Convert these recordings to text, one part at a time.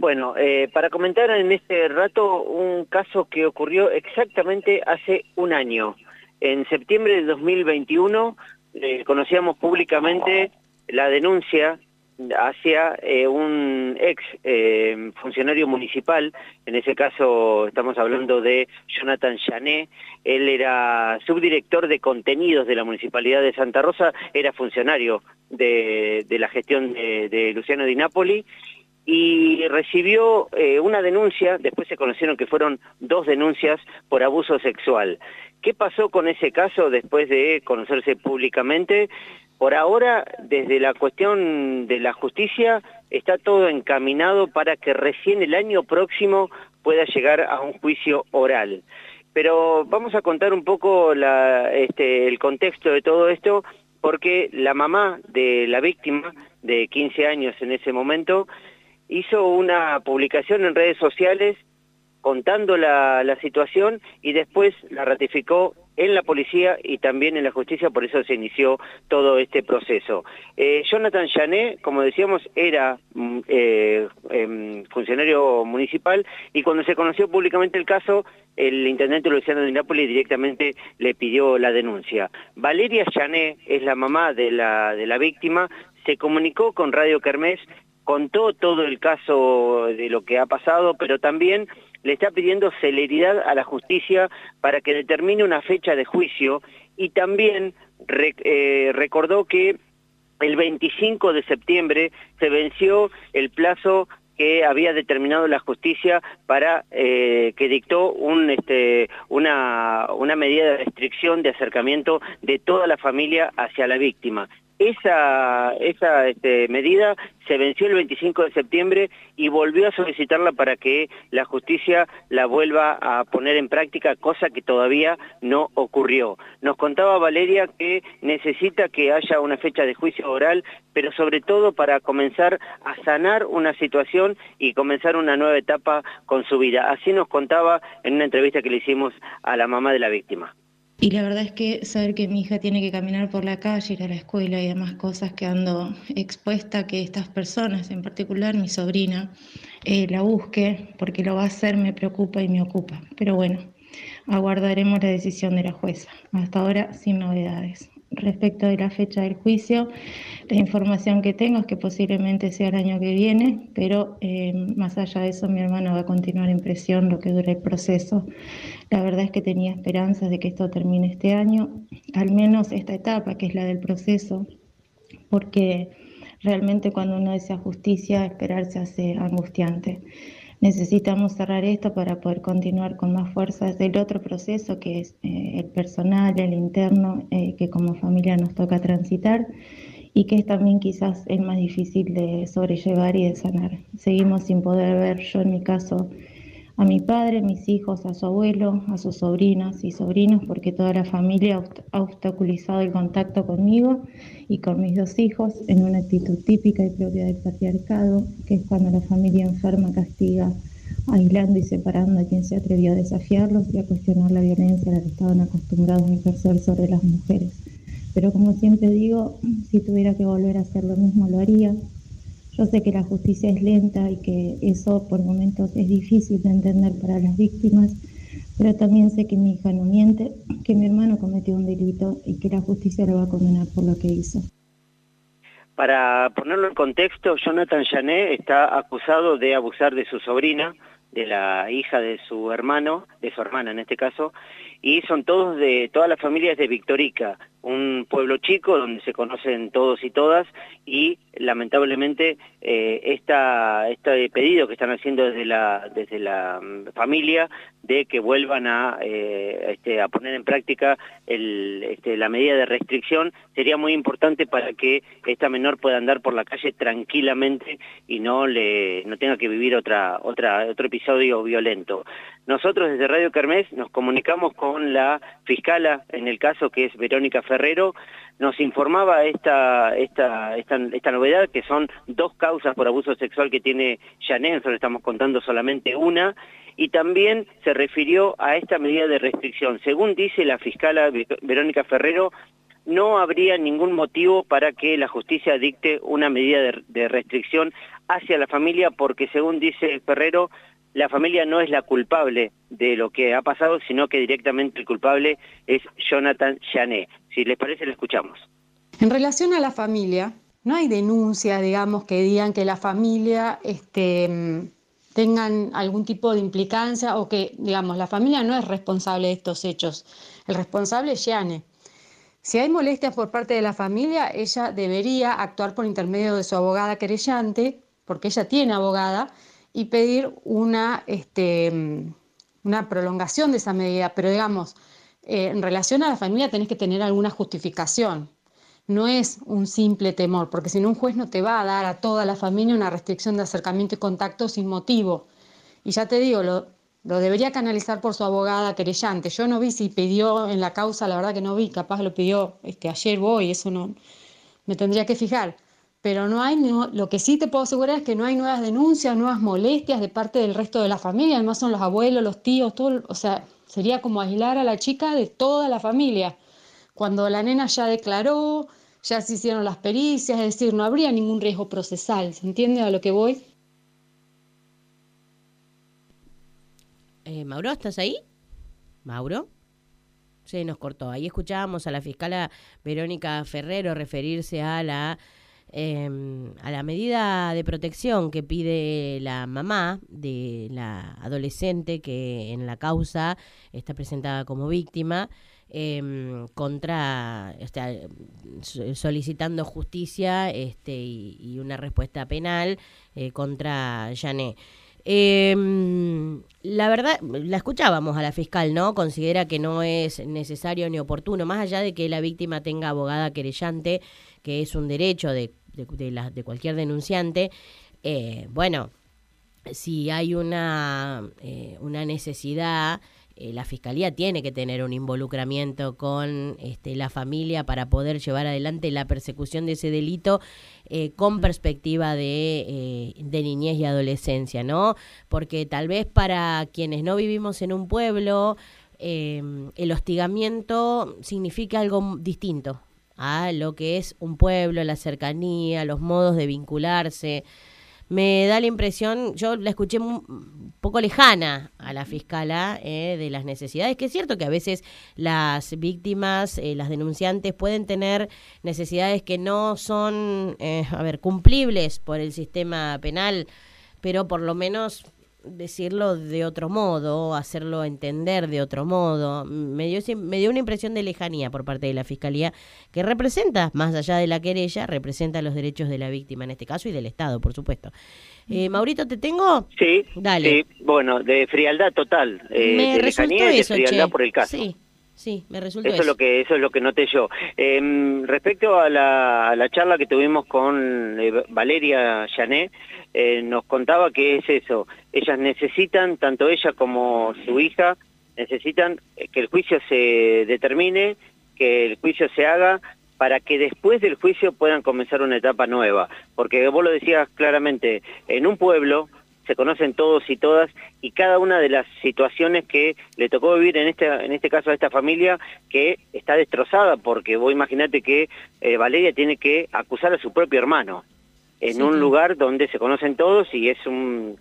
Bueno, para comentar en este rato un caso que ocurrió exactamente hace un año. En septiembre de 2021 conocíamos públicamente la denuncia hacia un ex funcionario municipal. En ese caso estamos hablando de Jonathan Jané. Él era subdirector de contenidos de la Municipalidad de Santa Rosa, era funcionario de la gestión de Luciano Di Napoli, y recibió una denuncia. Después se conocieron que fueron 2 denuncias por abuso sexual. ¿Qué pasó con ese caso después de conocerse públicamente? Por ahora, desde la cuestión de la justicia, está todo encaminado para que recién el año próximo pueda llegar a un juicio oral. Pero vamos a contar un poco el contexto de todo esto, porque la mamá de la víctima, de 15 años en ese momento, hizo una publicación en redes sociales contando la situación, y después la ratificó en la policía y también en la justicia. Por eso se inició todo este proceso. Jonathan Jané, como decíamos, era funcionario municipal, y cuando se conoció públicamente el caso, el intendente Luciano Di Napoli directamente le pidió la denuncia. Valeria Jané es la mamá de la víctima, se comunicó con Radio Kermés, contó todo el caso de lo que ha pasado, pero también le está pidiendo celeridad a la justicia para que determine una fecha de juicio, y también recordó que el 25 de septiembre se venció el plazo que había determinado la justicia para que dictó una medida de restricción de acercamiento de toda la familia hacia la víctima. Esa medida se venció el 25 de septiembre y volvió a solicitarla para que la justicia la vuelva a poner en práctica, cosa que todavía no ocurrió. Nos contaba Valeria que necesita que haya una fecha de juicio oral, pero sobre todo para comenzar a sanar una situación y comenzar una nueva etapa con su vida. Así nos contaba en una entrevista que le hicimos a la mamá de la víctima. Y la verdad es que saber que mi hija tiene que caminar por la calle, ir a la escuela y demás cosas, quedando expuesta a que estas personas, en particular mi sobrina, la busque, porque lo va a hacer, me preocupa y me ocupa. Pero bueno, aguardaremos la decisión de la jueza. Hasta ahora, sin novedades. Respecto de la fecha del juicio, la información que tengo es que posiblemente sea el año que viene, pero más allá de eso, mi hermano va a continuar en prisión lo que dure el proceso. La verdad es que tenía esperanzas de que esto termine este año, al menos esta etapa, que es la del proceso, porque realmente cuando uno desea justicia, esperar se hace angustiante. Necesitamos cerrar esto para poder continuar con más fuerzas del otro proceso, que es el personal, el interno, que como familia nos toca transitar, y que es también quizás el más difícil de sobrellevar y de sanar. Seguimos sin poder ver, yo en mi caso, a mi padre, mis hijos, a su abuelo, a sus sobrinas y sobrinos, porque toda la familia ha obstaculizado el contacto conmigo y con mis 2 hijos en una actitud típica y propia del patriarcado, que es cuando la familia enferma castiga, aislando y separando a quien se atrevió a desafiarlos y a cuestionar la violencia a la que estaban acostumbrados a ejercer sobre las mujeres. Pero como siempre digo, si tuviera que volver a hacer lo mismo, lo haría. Yo sé que la justicia es lenta y que eso por momentos es difícil de entender para las víctimas, pero también sé que mi hija no miente, que mi hermano cometió un delito y que la justicia lo va a condenar por lo que hizo. Para ponerlo en contexto, Jonathan Jané está acusado de abusar de su sobrina, de la hija de su hermano, de su hermana en este caso, y son todas las familias de Victorica, un pueblo chico donde se conocen todos y todas, y lamentablemente este pedido que están haciendo desde la familia de que vuelvan a poner en práctica la medida de restricción sería muy importante para que esta menor pueda andar por la calle tranquilamente y no tenga que vivir otro episodio violento. Nosotros desde Radio Kermés nos comunicamos con la fiscala en el caso, que es Verónica Ferrero. Nos informaba esta novedad, que son 2 causas por abuso sexual que tiene Jané. Nosotros estamos contando solamente una, y también se refirió a esta medida de restricción. Según dice la fiscala Verónica Ferrero, no habría ningún motivo para que la justicia dicte una medida de restricción hacia la familia, porque según dice Ferrero, la familia no es la culpable de lo que ha pasado, sino que directamente el culpable es Jonathan Jané. Si les parece, lo escuchamos. En relación a la familia, no hay denuncias, digamos, que digan que la familia tengan algún tipo de implicancia o que, digamos, la familia no es responsable de estos hechos. El responsable es Jané. Si hay molestias por parte de la familia, ella debería actuar por intermedio de su abogada querellante, porque ella tiene abogada, y pedir una prolongación de esa medida. Pero digamos, en relación a la familia tenés que tener alguna justificación. No es un simple temor, porque si no un juez no te va a dar a toda la familia una restricción de acercamiento y contacto sin motivo. Y ya te digo, lo debería canalizar por su abogada querellante. Yo no vi si pidió en la causa, la verdad que no vi, capaz lo pidió ayer o hoy, eso no me tendría que fijar. Pero lo que sí te puedo asegurar es que no hay nuevas denuncias, nuevas molestias de parte del resto de la familia. Además son los abuelos, los tíos, todo, o sea, sería como aislar a la chica de toda la familia. Cuando la nena ya declaró, ya se hicieron las pericias, es decir, no habría ningún riesgo procesal. ¿Se entiende a lo que voy? Mauro, ¿estás ahí? ¿Mauro? Se nos cortó. Ahí escuchábamos a la fiscala Verónica Ferrero referirse a la medida de protección que pide la mamá de la adolescente que en la causa está presentada como víctima, solicitando justicia y una respuesta penal contra Jané. La verdad, la escuchábamos a la fiscal, ¿no? Considera que no es necesario ni oportuno, más allá de que la víctima tenga abogada querellante, que es un derecho de cualquier denunciante. Bueno, si hay una necesidad, la Fiscalía tiene que tener un involucramiento con la familia para poder llevar adelante la persecución de ese delito con perspectiva de niñez y adolescencia, ¿no? Porque tal vez para quienes no vivimos en un pueblo, el hostigamiento significa algo distinto a lo que es un pueblo, la cercanía, los modos de vincularse. Me da la impresión, yo la escuché un poco lejana a la fiscala de las necesidades, que es cierto que a veces las víctimas, las denunciantes pueden tener necesidades que no son, cumplibles por el sistema penal, pero por lo menos decirlo de otro modo, hacerlo entender de otro modo. Me dio una impresión de lejanía por parte de la Fiscalía, que representa, más allá de la querella, representa los derechos de la víctima en este caso y del Estado, por supuesto. Maurito, ¿te tengo? Sí, dale. Sí, bueno, de frialdad total, me de lejanía y de frialdad por el caso. Sí, me resultó eso. Eso es lo que noté yo. Respecto a la charla que tuvimos con Valeria Jané, nos contaba que es eso. Ellas necesitan, tanto ella como su hija, necesitan que el juicio se determine, que el juicio se haga, para que después del juicio puedan comenzar una etapa nueva. Porque vos lo decías claramente, en un pueblo se conocen todos y todas, y cada una de las situaciones que le tocó vivir en este caso a esta familia, que está destrozada, porque vos imaginate que Valeria tiene que acusar a su propio hermano en un lugar donde se conocen todos y es un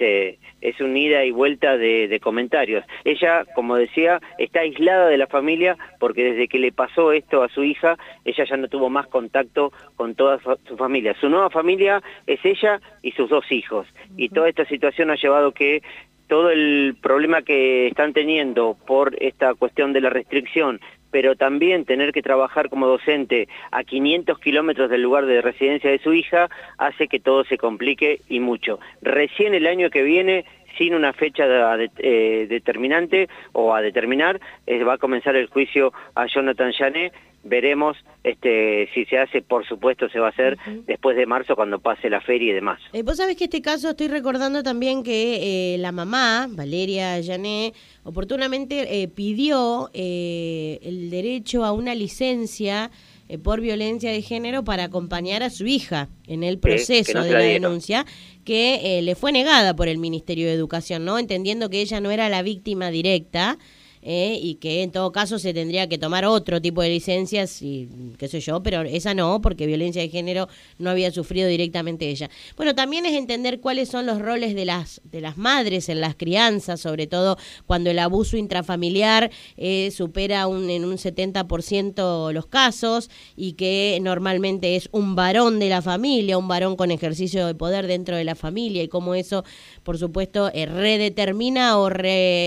ida y vuelta de comentarios. Ella, como decía, está aislada de la familia porque desde que le pasó esto a su hija, ella ya no tuvo más contacto con toda su familia. Su nueva familia es ella y sus 2 hijos. Y toda esta situación ha llevado que todo el problema que están teniendo por esta cuestión de la restricción, pero también tener que trabajar como docente a 500 kilómetros del lugar de residencia de su hija, hace que todo se complique y mucho. Recién el año que viene, sin una fecha determinante o a determinar, va a comenzar el juicio a Jonathan Jané. Veremos si se hace, por supuesto se va a hacer después de marzo cuando pase la feria y demás. Vos sabés que este caso estoy recordando también que la mamá, Valeria Jané, oportunamente pidió el derecho a una licencia por violencia de género para acompañar a su hija en el proceso de la denuncia, que le fue negada por el Ministerio de Educación, ¿no? Entendiendo que ella no era la víctima directa, y que en todo caso se tendría que tomar otro tipo de licencias y qué sé yo, pero esa no, porque violencia de género no había sufrido directamente ella. Bueno, también es entender cuáles son los roles de las madres en las crianzas, sobre todo cuando el abuso intrafamiliar supera en un 70% los casos, y que normalmente es un varón de la familia, un varón con ejercicio de poder dentro de la familia, y cómo eso, por supuesto, redetermina o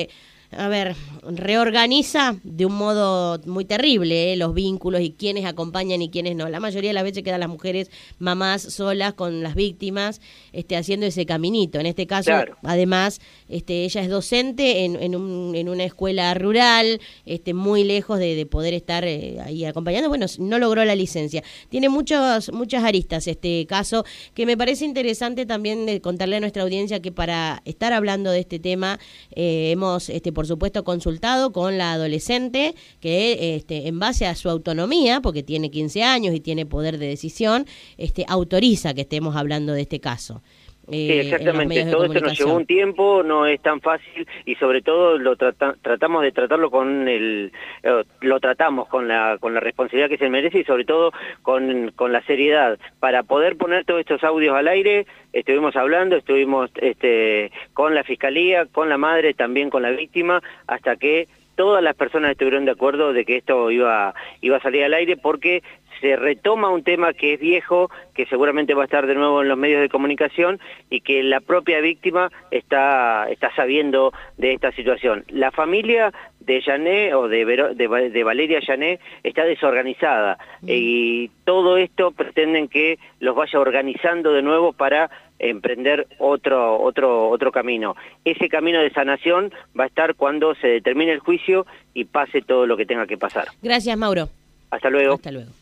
reorganiza de un modo muy terrible los vínculos y quiénes acompañan y quiénes no. La mayoría de las veces quedan las mujeres mamás solas con las víctimas haciendo ese caminito. En este caso, claro, además, ella es docente en una escuela rural, muy lejos de poder estar ahí acompañando. Bueno, no logró la licencia. Tiene muchas aristas este caso, que me parece interesante también de contarle a nuestra audiencia que para estar hablando de este tema hemos por supuesto consultado con la adolescente que en base a su autonomía, porque tiene 15 años y tiene poder de decisión, autoriza que estemos hablando de este caso. Sí, exactamente, todo esto nos llevó un tiempo, no es tan fácil, y sobre todo tratamos de tratarlo lo tratamos con la responsabilidad que se merece, y sobre todo con la seriedad. Para poder poner todos estos audios al aire, estuvimos hablando, con la Fiscalía, con la madre, también con la víctima, hasta que todas las personas estuvieron de acuerdo de que esto iba a salir al aire, porque se retoma un tema que es viejo, que seguramente va a estar de nuevo en los medios de comunicación, y que la propia víctima está sabiendo de esta situación. La familia de Yané, o de Valeria Yané, está desorganizada, y todo esto pretenden que los vaya organizando de nuevo para emprender otro camino. Ese camino de sanación va a estar cuando se determine el juicio y pase todo lo que tenga que pasar. Gracias, Mauro. Hasta luego. Hasta luego.